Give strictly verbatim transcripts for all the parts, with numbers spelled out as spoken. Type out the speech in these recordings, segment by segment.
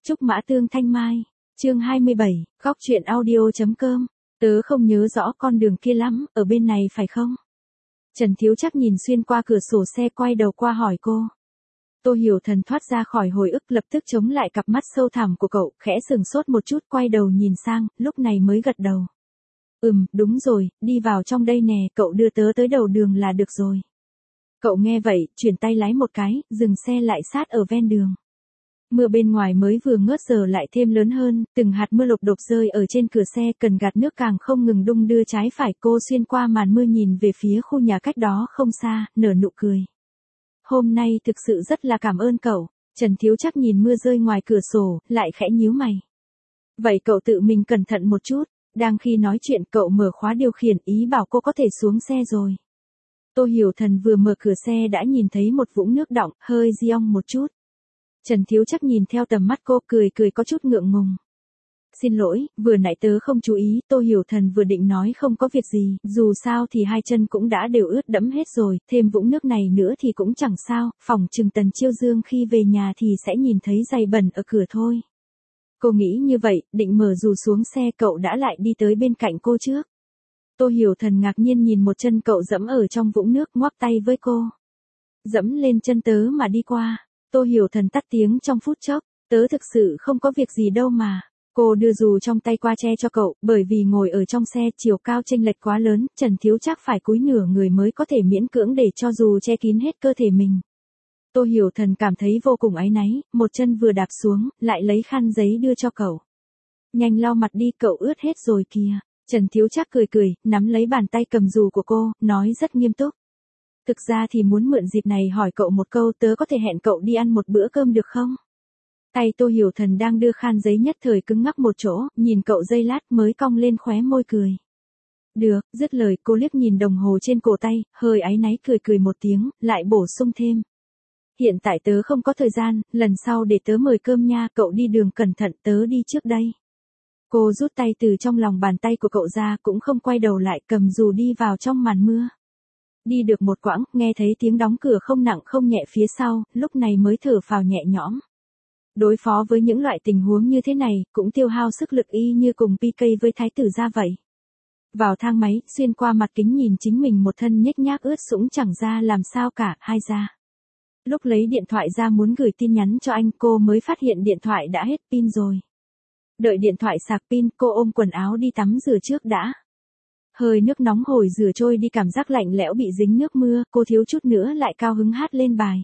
Trúc Mã Tương Thanh Mai, chương hai mươi bảy, góc truyện audio.com, tớ không nhớ rõ con đường kia lắm, ở bên này phải không? Trần Thiếu Trác nhìn xuyên qua cửa sổ xe quay đầu qua hỏi cô. Tô Hiểu Thần thoát ra khỏi hồi ức lập tức chống lại cặp mắt sâu thẳm của cậu, khẽ sừng sốt một chút quay đầu nhìn sang, lúc này mới gật đầu. Ừm, đúng rồi, đi vào trong đây nè, cậu đưa tớ tới đầu đường là được rồi. Cậu nghe vậy, chuyển tay lái một cái, dừng xe lại sát ở ven đường. Mưa bên ngoài mới vừa ngớt giờ lại thêm lớn hơn, từng hạt mưa lộp đột rơi ở trên cửa xe, cần gạt nước càng không ngừng đung đưa trái phải. Cô xuyên qua màn mưa nhìn về phía khu nhà cách đó không xa, nở nụ cười. Hôm nay thực sự rất là cảm ơn cậu. Trần Thiếu Trác nhìn mưa rơi ngoài cửa sổ, lại khẽ nhíu mày. Vậy cậu tự mình cẩn thận một chút. Đang khi nói chuyện cậu mở khóa điều khiển, ý bảo cô có thể xuống xe rồi. Tô Hiểu Thần vừa mở cửa xe đã nhìn thấy một vũng nước đọng, hơi giong một chút. Trần Thiếu Trác nhìn theo tầm mắt cô, cười cười có chút ngượng ngùng. Xin lỗi, vừa nãy tớ không chú ý. Tô Hiểu Thần vừa định nói không có việc gì, dù sao thì hai chân cũng đã đều ướt đẫm hết rồi, thêm vũng nước này nữa thì cũng chẳng sao, phòng chừng Tần Chiêu Dương khi về nhà thì sẽ nhìn thấy giày bẩn ở cửa thôi. Cô nghĩ như vậy, định mở dù xuống xe, cậu đã lại đi tới bên cạnh cô trước. Tô Hiểu Thần ngạc nhiên nhìn một chân cậu dẫm ở trong vũng nước, ngoắc tay với cô. Dẫm lên chân tớ mà đi qua. Tô Hiểu Thần tắt tiếng trong phút chốc, tớ thực sự không có việc gì đâu mà. Cô đưa dù trong tay qua che cho cậu, bởi vì ngồi ở trong xe chiều cao chênh lệch quá lớn, Trần Thiếu Trác phải cúi nửa người mới có thể miễn cưỡng để cho dù che kín hết cơ thể mình. Tô Hiểu Thần cảm thấy vô cùng áy náy, một chân vừa đạp xuống, lại lấy khăn giấy đưa cho cậu. Nhanh lau mặt đi, cậu ướt hết rồi kìa. Trần Thiếu Trác cười cười, nắm lấy bàn tay cầm dù của cô, nói rất nghiêm túc. Thực ra thì muốn mượn dịp này hỏi cậu một câu, tớ có thể hẹn cậu đi ăn một bữa cơm được không? Tay Tô Hiểu Thần đang đưa khăn giấy nhất thời cứng ngắc một chỗ, nhìn cậu giây lát mới cong lên khóe môi cười. Được, dứt lời cô liếc nhìn đồng hồ trên cổ tay, hơi áy náy cười cười một tiếng, lại bổ sung thêm. Hiện tại tớ không có thời gian, lần sau để tớ mời cơm nha, cậu đi đường cẩn thận, tớ đi trước đây. Cô rút tay từ trong lòng bàn tay của cậu ra, cũng không quay đầu lại, cầm dù đi vào trong màn mưa. Đi được một quãng, nghe thấy tiếng đóng cửa không nặng không nhẹ phía sau, lúc này mới thở phào nhẹ nhõm. Đối phó với những loại tình huống như thế này, cũng tiêu hao sức lực y như cùng pê ca với thái tử ra vậy. Vào thang máy, xuyên qua mặt kính nhìn chính mình một thân nhếch nhác ướt sũng chẳng ra làm sao cả, hai ra. Lúc lấy điện thoại ra muốn gửi tin nhắn cho anh, cô mới phát hiện điện thoại đã hết pin rồi. Đợi điện thoại sạc pin, cô ôm quần áo đi tắm rửa trước đã. Hơi nước nóng hổi rửa trôi đi cảm giác lạnh lẽo bị dính nước mưa, cô thiếu chút nữa lại cao hứng hát lên bài.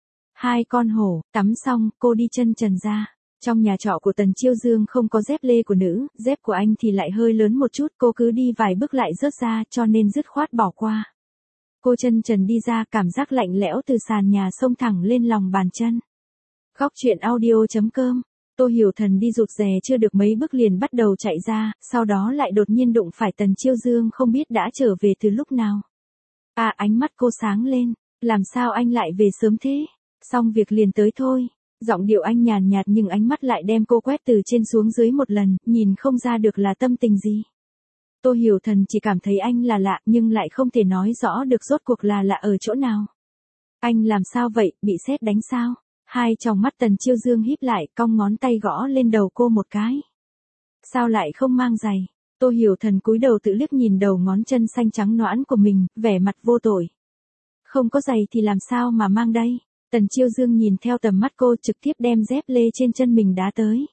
Hai con hổ, tắm xong, cô đi chân trần ra. Trong nhà trọ của Tần Chiêu Dương không có dép lê của nữ, dép của anh thì lại hơi lớn một chút, cô cứ đi vài bước lại rớt ra, cho nên dứt khoát bỏ qua. Cô chân trần đi ra, cảm giác lạnh lẽo từ sàn nhà xông thẳng lên lòng bàn chân. Góc truyện audio.com. Tô Hiểu Thần đi rụt rè chưa được mấy bước liền bắt đầu chạy ra, sau đó lại đột nhiên đụng phải Tần Chiêu Dương không biết đã trở về từ lúc nào. À, ánh mắt cô sáng lên, làm sao anh lại về sớm thế? Xong việc liền tới thôi. Giọng điệu anh nhàn nhạt nhưng ánh mắt lại đem cô quét từ trên xuống dưới một lần, nhìn không ra được là tâm tình gì. Tô Hiểu Thần chỉ cảm thấy anh là lạ nhưng lại không thể nói rõ được rốt cuộc là lạ ở chỗ nào. Anh làm sao vậy, bị sét đánh sao? Hai tròng mắt Tần Chiêu Dương híp lại, cong ngón tay gõ lên đầu cô một cái. Sao lại không mang giày? Tô Hiểu Thần cúi đầu tự liếc nhìn đầu ngón chân xanh trắng nõn của mình, vẻ mặt vô tội. Không có giày thì làm sao mà mang đây? Tần Chiêu Dương nhìn theo tầm mắt cô trực tiếp đem dép lê trên chân mình đá tới.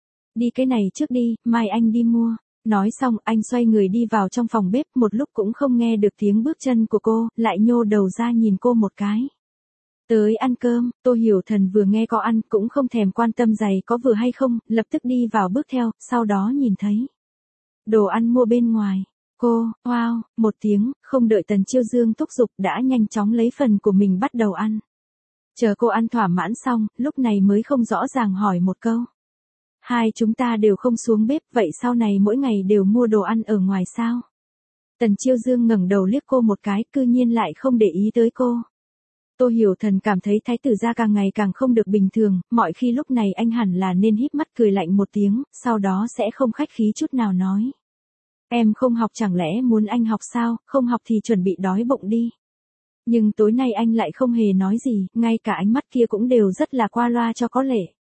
Đi cái này trước đi, mai anh đi mua. Nói xong anh xoay người đi vào trong phòng bếp, một lúc cũng không nghe được tiếng bước chân của cô, lại nhô đầu ra nhìn cô một cái. Tới ăn cơm. Tô Hiểu Thần vừa nghe có ăn cũng không thèm quan tâm giày có vừa hay không, lập tức đi vào bước theo, sau đó nhìn thấy đồ ăn mua bên ngoài. Cô, wow, một tiếng, không đợi Tần Chiêu Dương thúc giục đã nhanh chóng lấy phần của mình bắt đầu ăn. Chờ cô ăn thỏa mãn xong, lúc này mới không rõ ràng hỏi một câu. Hai chúng ta đều không xuống bếp, vậy sau này mỗi ngày đều mua đồ ăn ở ngoài sao? Tần Chiêu Dương ngẩng đầu liếc cô một cái, cư nhiên lại không để ý tới cô. Tô Hiểu Thần cảm thấy thái tử gia càng ngày càng không được bình thường, mọi khi lúc này anh hẳn là nên híp mắt cười lạnh một tiếng, sau đó sẽ không khách khí chút nào nói. Em không học chẳng lẽ muốn anh học sao, không học thì chuẩn bị đói bụng đi. Nhưng tối nay anh lại không hề nói gì, ngay cả ánh mắt kia cũng đều rất là qua loa cho có lệ.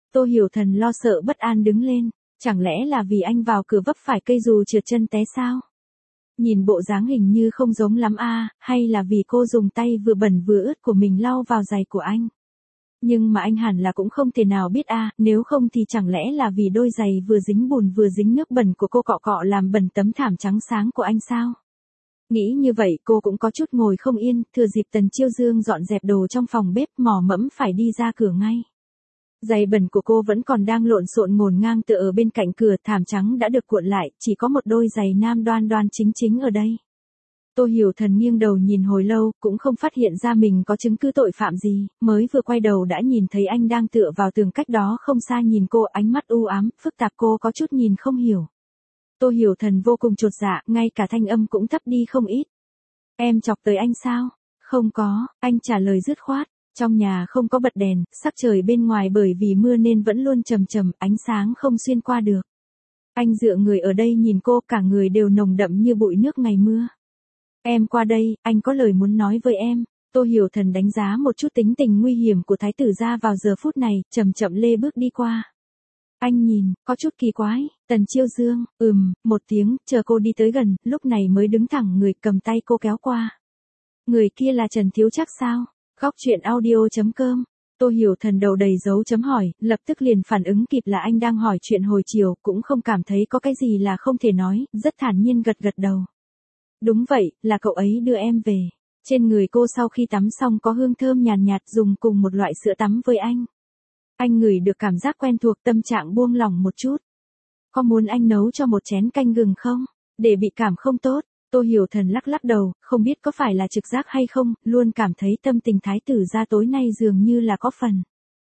Tô Hiểu Thần lo sợ bất an đứng lên, chẳng lẽ là vì anh vào cửa vấp phải cây dù trượt chân té sao? Nhìn bộ dáng hình như không giống lắm a, hay là vì cô dùng tay vừa bẩn vừa ướt của mình lau vào giày của anh? Nhưng mà anh hẳn là cũng không thể nào biết a, nếu không thì chẳng lẽ là vì đôi giày vừa dính bùn vừa dính nước bẩn của cô cọ cọ làm bẩn tấm thảm trắng sáng của anh sao? Nghĩ như vậy cô cũng có chút ngồi không yên, thừa dịp Tần Chiêu Dương dọn dẹp đồ trong phòng bếp mò mẫm phải đi ra cửa ngay. Giày bẩn của cô vẫn còn đang lộn xộn ngổn ngang tựa ở bên cạnh cửa, thảm trắng đã được cuộn lại, chỉ có một đôi giày nam đoan đoan chính chính ở đây. Tô Hiểu Thần nghiêng đầu nhìn hồi lâu, cũng không phát hiện ra mình có chứng cứ tội phạm gì, mới vừa quay đầu đã nhìn thấy anh đang tựa vào tường cách đó không xa nhìn cô, ánh mắt u ám, phức tạp, cô có chút nhìn không hiểu. Tô Hiểu Thần vô cùng chột dạ, ngay cả thanh âm cũng thấp đi không ít. Em chọc tới anh sao? Không có, anh trả lời dứt khoát. Trong nhà không có bật đèn, sắc trời bên ngoài bởi vì mưa nên vẫn luôn trầm trầm, ánh sáng không xuyên qua được. Anh dựa người ở đây nhìn cô, cả người đều nồng đậm như bụi nước ngày mưa. Em qua đây, anh có lời muốn nói với em. Tô Hiểu Thần đánh giá một chút tính tình nguy hiểm của thái tử gia vào giờ phút này, chậm chậm lê bước đi qua. Anh nhìn, có chút kỳ quái, Tần Chiêu Dương, ừm, một tiếng, chờ cô đi tới gần, lúc này mới đứng thẳng người, cầm tay cô kéo qua. Người kia là Trần Thiếu Trác sao? Góc chuyện audio chấm com. Tô Hiểu Thần đầu đầy dấu chấm hỏi, lập tức liền phản ứng kịp là anh đang hỏi chuyện hồi chiều, cũng không cảm thấy có cái gì là không thể nói, rất thản nhiên gật gật đầu. Đúng vậy, là cậu ấy đưa em về. Trên người cô sau khi tắm xong có hương thơm nhàn nhạt, nhạt dùng cùng một loại sữa tắm với anh. Anh ngửi được cảm giác quen thuộc, tâm trạng buông lỏng một chút. Có muốn anh nấu cho một chén canh gừng không? Để bị cảm không tốt. Tô Hiểu Thần lắc lắc đầu, không biết có phải là trực giác hay không, luôn cảm thấy tâm tình thái tử gia tối nay dường như là có phần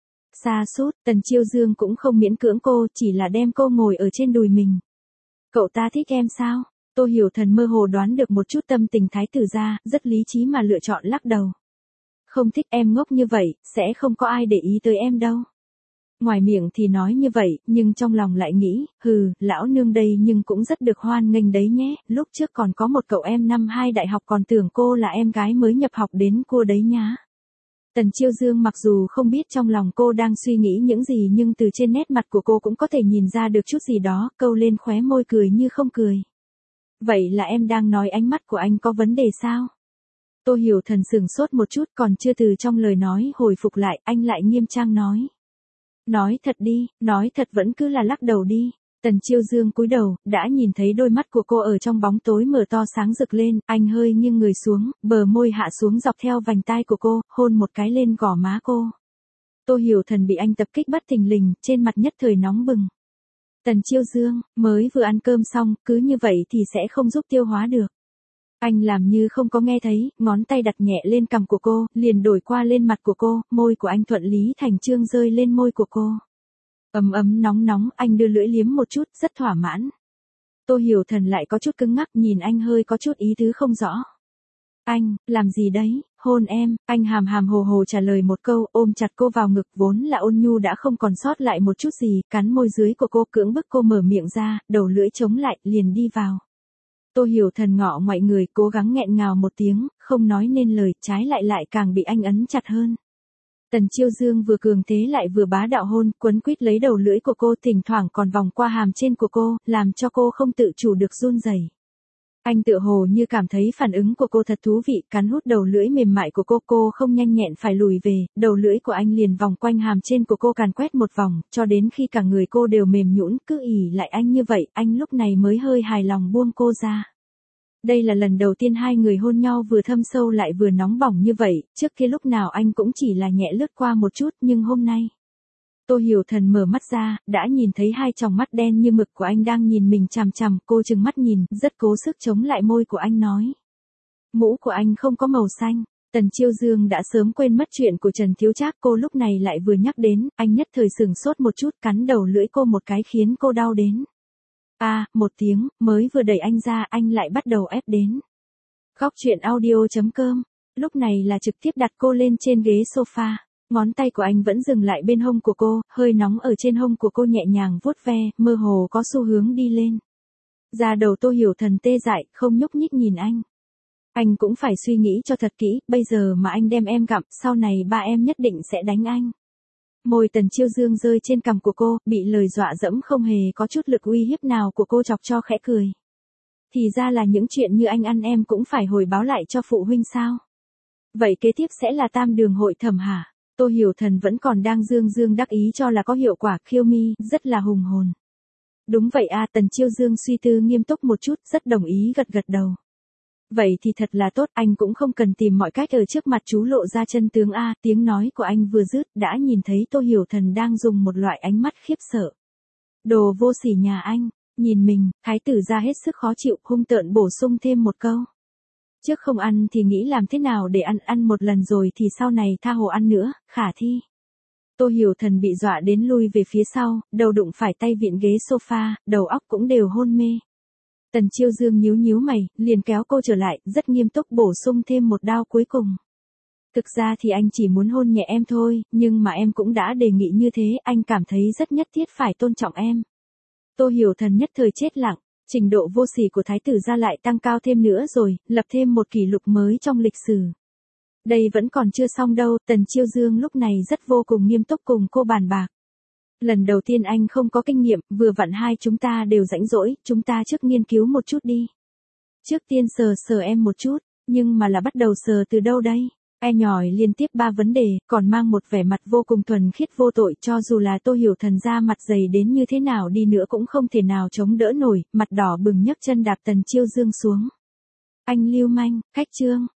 sa sút. Tần Chiêu Dương cũng không miễn cưỡng cô, chỉ là đem cô ngồi ở trên đùi mình. Cậu ta thích em sao? Tô Hiểu Thần mơ hồ đoán được một chút tâm tình thái tử gia, rất lý trí mà lựa chọn lắc đầu. Không thích, em ngốc như vậy, sẽ không có ai để ý tới em đâu. Ngoài miệng thì nói như vậy, nhưng trong lòng lại nghĩ, hừ, lão nương đây nhưng cũng rất được hoan nghênh đấy nhé, lúc trước còn có một cậu em năm hai đại học còn tưởng cô là em gái mới nhập học đến cua đấy nhá. Tần Chiêu Dương mặc dù không biết trong lòng cô đang suy nghĩ những gì nhưng từ trên nét mặt của cô cũng có thể nhìn ra được chút gì đó, câu lên khóe môi cười như không cười. Vậy là em đang nói ánh mắt của anh có vấn đề sao? Tô Hiểu Thần sửng sốt một chút, còn chưa từ trong lời nói hồi phục lại, anh lại nghiêm trang nói. Nói thật đi, nói thật vẫn cứ là lắc đầu đi. Tần Chiêu Dương cúi đầu, đã nhìn thấy đôi mắt của cô ở trong bóng tối mở to sáng rực lên, anh hơi nghiêng người xuống, bờ môi hạ xuống dọc theo vành tai của cô, hôn một cái lên gò má cô. Tô Hiểu Thần bị anh tập kích bất thình lình, trên mặt nhất thời nóng bừng. Tần Chiêu Dương, mới vừa ăn cơm xong, cứ như vậy thì sẽ không giúp tiêu hóa được. Anh làm như không có nghe thấy, ngón tay đặt nhẹ lên cằm của cô, liền đổi qua lên mặt của cô, môi của anh thuận lý thành chương rơi lên môi của cô. Ấm ấm nóng nóng, anh đưa lưỡi liếm một chút, rất thỏa mãn. Tô Hiểu Thần lại có chút cứng ngắc, nhìn anh hơi có chút ý tứ không rõ. Anh, làm gì đấy, hôn em, anh hàm hàm hồ hồ trả lời một câu, ôm chặt cô vào ngực, vốn là ôn nhu đã không còn sót lại một chút gì, cắn môi dưới của cô, cưỡng bức cô mở miệng ra, đầu lưỡi chống lại, liền đi vào. Tô Hiểu Thần ngọ ngoại người, cố gắng nghẹn ngào một tiếng, không nói nên lời, trái lại lại càng bị anh ấn chặt hơn. Tần Chiêu Dương vừa cường thế lại vừa bá đạo hôn, quấn quýt lấy đầu lưỡi của cô, thỉnh thoảng còn vòng qua hàm trên của cô, làm cho cô không tự chủ được run rẩy. Anh tựa hồ như cảm thấy phản ứng của cô thật thú vị, cắn hút đầu lưỡi mềm mại của cô, cô không nhanh nhẹn phải lùi về, đầu lưỡi của anh liền vòng quanh hàm trên của cô càn quét một vòng, cho đến khi cả người cô đều mềm nhũn, cứ ỉ lại anh như vậy, anh lúc này mới hơi hài lòng buông cô ra. Đây là lần đầu tiên hai người hôn nhau vừa thâm sâu lại vừa nóng bỏng như vậy, trước kia lúc nào anh cũng chỉ là nhẹ lướt qua một chút, nhưng hôm nay. Tô Hiểu Thần mở mắt ra, đã nhìn thấy hai tròng mắt đen như mực của anh đang nhìn mình chằm chằm, cô trừng mắt nhìn, rất cố sức chống lại môi của anh nói. Mũ của anh không có màu xanh. Tần Chiêu Dương đã sớm quên mất chuyện của Trần Thiếu Trác, cô lúc này lại vừa nhắc đến, anh nhất thời sửng sốt một chút, cắn đầu lưỡi cô một cái khiến cô đau đến. A, à, một tiếng, mới vừa đẩy anh ra, anh lại bắt đầu ép đến. Góc chuyện audio chấm com. Lúc này là trực tiếp đặt cô lên trên ghế sofa. Ngón tay của anh vẫn dừng lại bên hông của cô, hơi nóng ở trên hông của cô nhẹ nhàng vuốt ve, mơ hồ có xu hướng đi lên. Da đầu Tô Hiểu Thần tê dại, không nhúc nhích nhìn anh. Anh cũng phải suy nghĩ cho thật kỹ, bây giờ mà anh đem em gặm, sau này ba em nhất định sẽ đánh anh. Môi Tần Chiêu Dương rơi trên cằm của cô, bị lời dọa dẫm không hề có chút lực uy hiếp nào của cô chọc cho khẽ cười. Thì ra là những chuyện như anh ăn em cũng phải hồi báo lại cho phụ huynh sao? Vậy kế tiếp sẽ là tam đường hội thẩm hả? Tô Hiểu Thần vẫn còn đang dương dương đắc ý cho là có hiệu quả, khiêu mi, rất là hùng hồn. Đúng vậy a, Tần Chiêu Dương suy tư nghiêm túc một chút, rất đồng ý gật gật đầu. Vậy thì thật là tốt, anh cũng không cần tìm mọi cách ở trước mặt chú lộ ra chân tướng a. Tiếng nói của anh vừa dứt, đã nhìn thấy Tô Hiểu Thần đang dùng một loại ánh mắt khiếp sợ. Đồ vô sỉ nhà anh, nhìn mình, thái tử ra hết sức khó chịu, hung tợn bổ sung thêm một câu. Trước không ăn thì nghĩ làm thế nào để ăn, ăn một lần rồi thì sau này tha hồ ăn nữa, khả thi. Tô Hiểu Thần bị dọa đến lui về phía sau, đầu đụng phải tay vịn ghế sofa, đầu óc cũng đều hôn mê. Tần Chiêu Dương nhíu nhíu mày, liền kéo cô trở lại, rất nghiêm túc bổ sung thêm một đao cuối cùng. Thực ra thì anh chỉ muốn hôn nhẹ em thôi, nhưng mà em cũng đã đề nghị như thế, anh cảm thấy rất nhất thiết phải tôn trọng em. Tô Hiểu Thần nhất thời chết lặng, trình độ vô sỉ của thái tử gia lại tăng cao thêm nữa rồi, lập thêm một kỷ lục mới trong lịch sử. Đây vẫn còn chưa xong đâu, Tần Chiêu Dương lúc này rất vô cùng nghiêm túc cùng cô bàn bạc. Lần đầu tiên anh không có kinh nghiệm, vừa vặn hai chúng ta đều rảnh rỗi, chúng ta trước nghiên cứu một chút đi. Trước tiên sờ sờ em một chút, nhưng mà là bắt đầu sờ từ đâu đây? Em nhỏi liên tiếp ba vấn đề, còn mang một vẻ mặt vô cùng thuần khiết vô tội, cho dù là Tô Hiểu Thần ra mặt dày đến như thế nào đi nữa cũng không thể nào chống đỡ nổi, mặt đỏ bừng nhấc chân đạp Tần Chiêu Dương xuống. Anh lưu manh, khách trương,